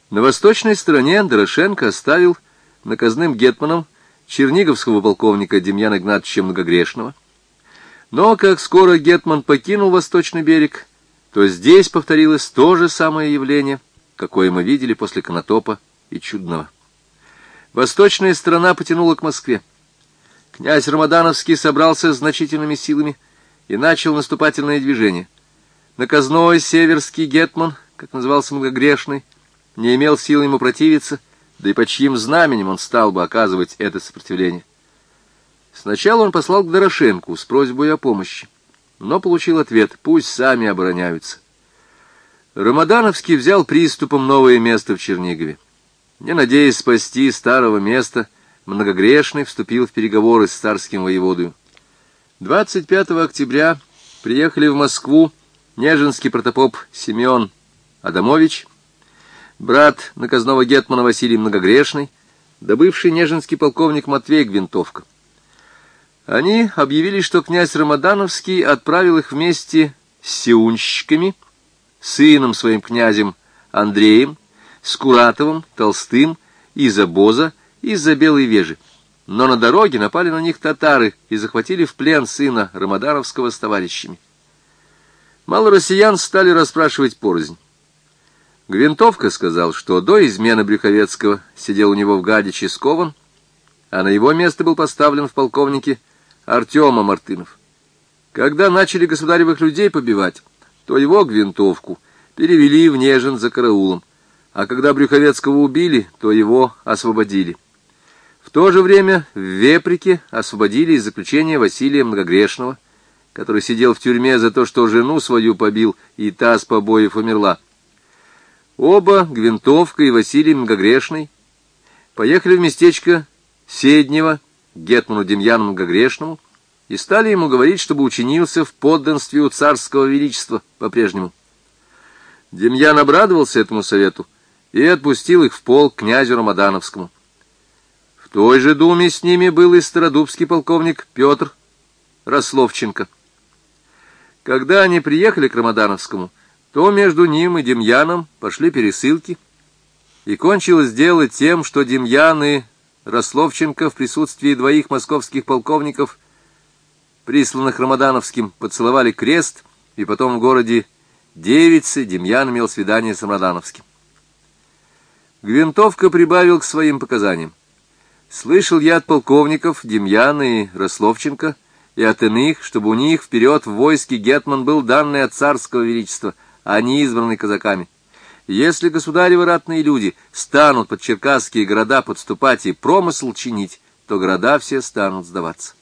На восточной стороне Дорошенко оставил наказным гетманом черниговского полковника Демьяна Игнатьевича Многогрешного. Но как скоро гетман покинул восточный берег, то здесь повторилось то же самое явление, какое мы видели после Конотопа и Чудного. Восточная сторона потянула к Москве. Князь Рамадановский собрался с значительными силами и начал наступательное движение. Наказной северский гетман, как назывался Многогрешный, не имел сил ему противиться, да и под чьим знаменем он стал бы оказывать это сопротивление. Сначала он послал к Дорошенку с просьбой о помощи, но получил ответ: пусть сами обороняются. Рамадановский взял приступом новое место в Чернигове. Не надеясь спасти старого места, Многогрешный вступил в переговоры с царским воеводою. 25 октября приехали в Москву нежинский протопоп Симеон Адамович, брат наказного гетмана Василий Многогрешный, да бывший нежинский полковник Матвей Гвинтовка. Они объявили, что князь Рамадановский отправил их вместе с сеунщиками, сыном своим князем Андреем, Скуратовым, Толстым, из-за Боза, из-за Белой Вежи. Но на дороге напали на них татары и захватили в плен сына Рамадановского с товарищами. Малороссиян стали расспрашивать порознь. Гвинтовка сказал, что до измены Брюховецкого сидел у него в Гадиче скован, а на его место был поставлен в полковнике Артема Мартынов. Когда начали государевых людей побивать, то его, Гвинтовку, перевели в Нежин за караулом, а когда Брюховецкого убили, то его освободили. В то же время в Веприке освободили из заключения Василия Многогрешного, который сидел в тюрьме за то, что жену свою побил, и та с побоев умерла. Оба, Гвинтовка и Василий Многогрешный, поехали в местечко Седнево к гетману Демьяну Многогрешному и стали ему говорить, чтобы учинился в подданстве у царского величества по-прежнему. Демьян обрадовался этому совету и отпустил их в полк князю Рамадановскому. В той же думе с ними был и стародубский полковник Петр Рословченко. Когда они приехали к Рамадановскому, то между ним и Демьяном пошли пересылки, и кончилось дело тем, что Демьян и Рословченко в присутствии двоих московских полковников, присланных Рамадановским, поцеловали крест, и потом в городе Девице Демьян имел свидание с Рамадановским. Гвинтовка прибавил к своим показаниям: слышал я от полковников Демьяна и Рословченко и от иных, чтобы у них вперед в войске гетман был данный от царского величества, а не избранный казаками. Если государевы ратные люди станут под черкасские города подступать и промысл чинить, то города все станут сдаваться.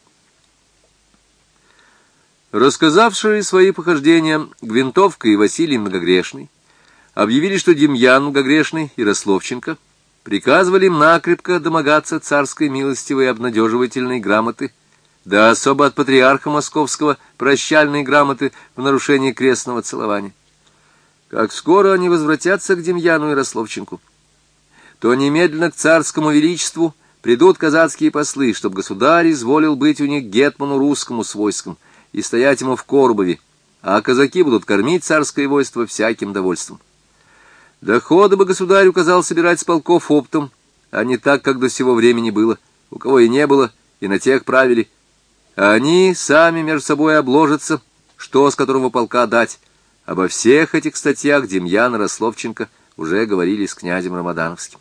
Рассказавшие свои похождения Гвинтовка и Василий Многогрешный объявили, что Демьян Многогрешный и Рословченко приказывали им накрепко домогаться царской милостивой и обнадеживательной грамоты, да особо от патриарха московского прощальной грамоты в нарушении крестного целования. Как скоро они возвратятся к Демьяну и Рословченку, то немедленно к царскому величеству придут казацкие послы, чтоб государь изволил быть у них гетману русскому с войском и стоять ему в Коробове, а казаки будут кормить царское войско всяким довольством. Доходы бы государь указал собирать с полков оптом, а не так, как до сего времени было, у кого и не было, и на тех правили. А они сами между собой обложатся, что с которого полка дать. Обо всех этих статьях Демьян и Рословченко уже говорили с князем Рамадановским.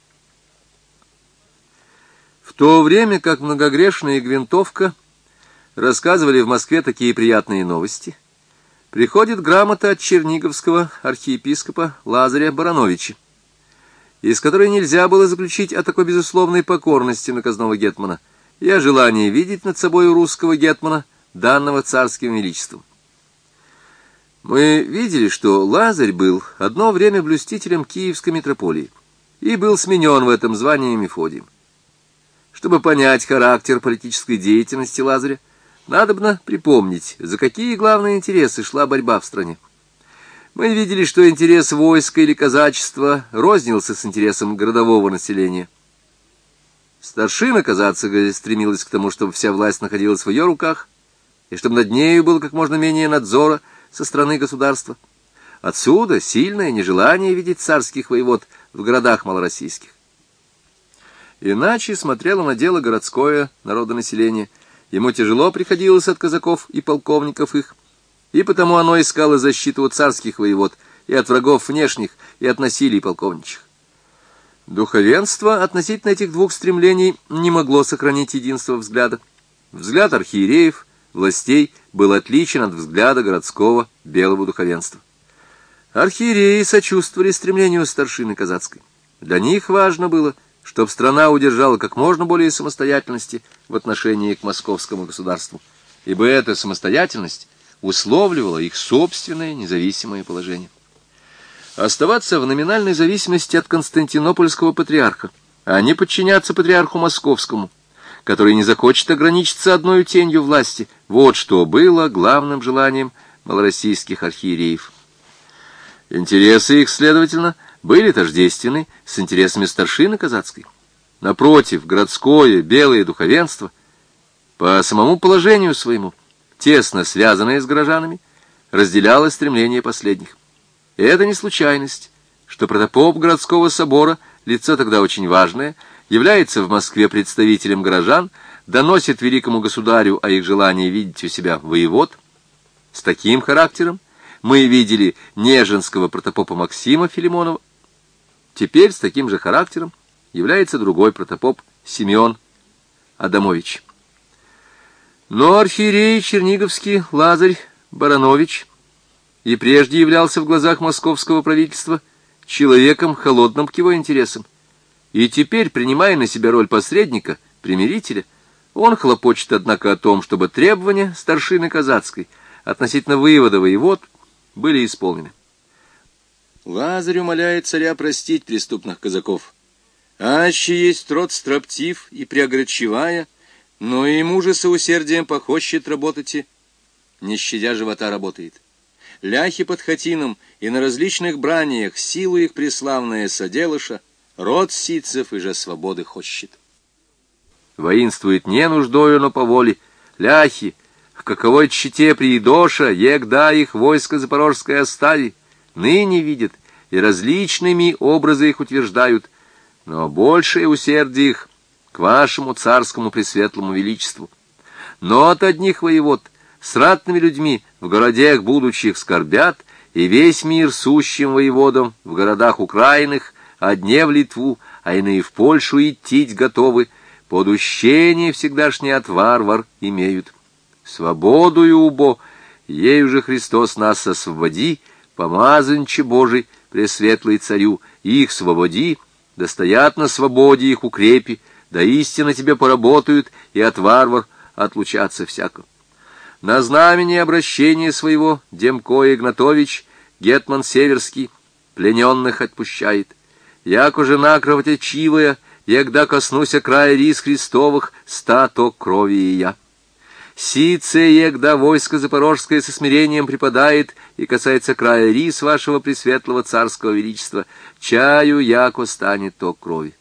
В то время как Многогрешный и Гвинтовка рассказывали в Москве такие приятные новости, приходит грамота от черниговского архиепископа Лазаря Барановича, из которой нельзя было заключить о такой безусловной покорности наказного гетмана и о желании видеть над собой русского гетмана, данного царским величеством. Мы видели, что Лазарь был одно время блюстителем Киевской митрополии и был сменен в этом звании Мефодием. Чтобы понять характер политической деятельности Лазаря, надобно припомнить, за какие главные интересы шла борьба в стране. Мы видели, что интерес войска или казачества рознился с интересом городового населения. Старшина казацкая стремилась к тому, чтобы вся власть находилась в ее руках, и чтобы над нею было как можно менее надзора со стороны государства. Отсюда сильное нежелание видеть царских воевод в городах малороссийских. Иначе смотрело на дело городское народонаселение. Ему тяжело приходилось от казаков и полковников их, и потому оно искало защиту от царских воевод и от врагов внешних, и от насилий полковничьих. Духовенство относительно этих двух стремлений не могло сохранить единство взгляда. Взгляд архиереев, властей, был отличен от взгляда городского белого духовенства. Архиереи сочувствовали стремлению старшины казацкой. Для них важно было, чтобы страна удержала как можно более самостоятельности в отношении к московскому государству, ибо эта самостоятельность условливала их собственное независимое положение. Оставаться в номинальной зависимости от константинопольского патриарха, а не подчиняться патриарху московскому, который не захочет ограничиться одной тенью власти, вот что было главным желанием малороссийских архиереев. Интересы их, следовательно, были тождественны с интересами старшины казацкой. Напротив, городское белое духовенство, по самому положению своему, тесно связанное с горожанами, разделяло стремления последних. И это не случайность, что протопоп городского собора, лицо тогда очень важное, является в Москве представителем горожан, доносит великому государю о их желании видеть у себя воевод. С таким характером мы видели неженского протопопа Максима Филимонова. Теперь с таким же характером является другой протопоп Симеон Адамович. Но архиерей черниговский Лазарь Баранович и прежде являлся в глазах московского правительства человеком, холодным к его интересам. И теперь, принимая на себя роль посредника, примирителя, он хлопочет, однако, о том, чтобы требования старшины казацкой относительно вывода воевод были исполнены. Лазарь умоляет царя простить преступных казаков. Аще есть род строптив и преогорчевая, но и мужа соусердием похощет работать, не щадя живота работает. Ляхи под хатином и на различных браниях силу их преславная соделыша, род ситцев и же свободы хочет. Воинствует не нуждою, но по воле. Ляхи, к каковой щите приидоша, егда их войско запорожское остави, ныне видят и различными образы их утверждают, но большее усердие их к вашему царскому пресветлому величеству. Но от одних воевод с ратными людьми в городах будущих скорбят, и весь мир сущим воеводам в городах украинных, одне в Литву, а иные в Польшу идти готовы, подущение всегдашнее от варвар имеют. Свободою убо, ею же Христос нас освободи, помазанче Божий, пресветлый царю, их свободи, да стоят на свободе их укрепи, да истинно тебе поработают, и от варвар отлучаться всяко. На знамени обращения своего Демко Игнатович, гетман Северский, плененных отпущает. Яко же кровотечивая, егда коснуся края рис Христовых, то крови и я. Сице, егда войско запорожское со смирением припадает и касается края рис вашего пресветлого царского величества, чаю, яко станет то крови.